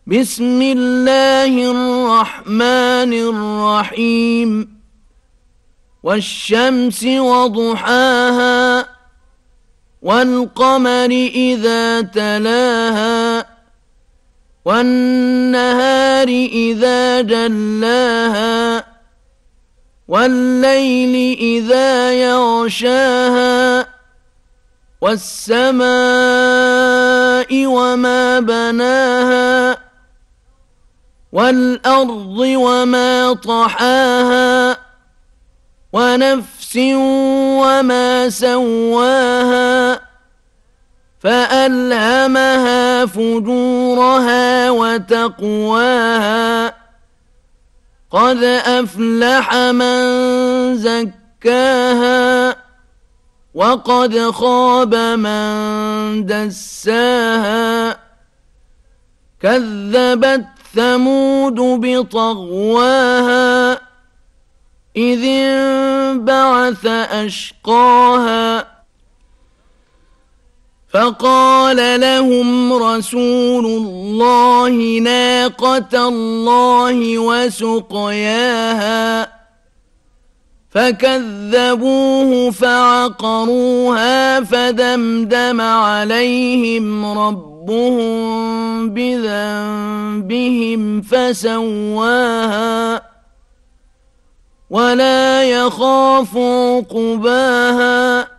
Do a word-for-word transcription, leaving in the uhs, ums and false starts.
بسم الله الرحمن الرحيم والشمس وضحاها والقمر إذا تلاها والنهار إذا جلاها والليل إذا يغشاها والسماء وما بناها والأرض وما طحاها ونفس وما سواها فألهمها فجورها وتقواها قد أفلح من زكاها وقد خاب من دساها كذبت ثمود بطغواها إذ انبعث أشقاها فقال لهم رسول الله ناقة الله وسقياها فكذبوه فعقروها فدمدم عليهم ربهم بذنبهم فسواها ولا يخاف عقباها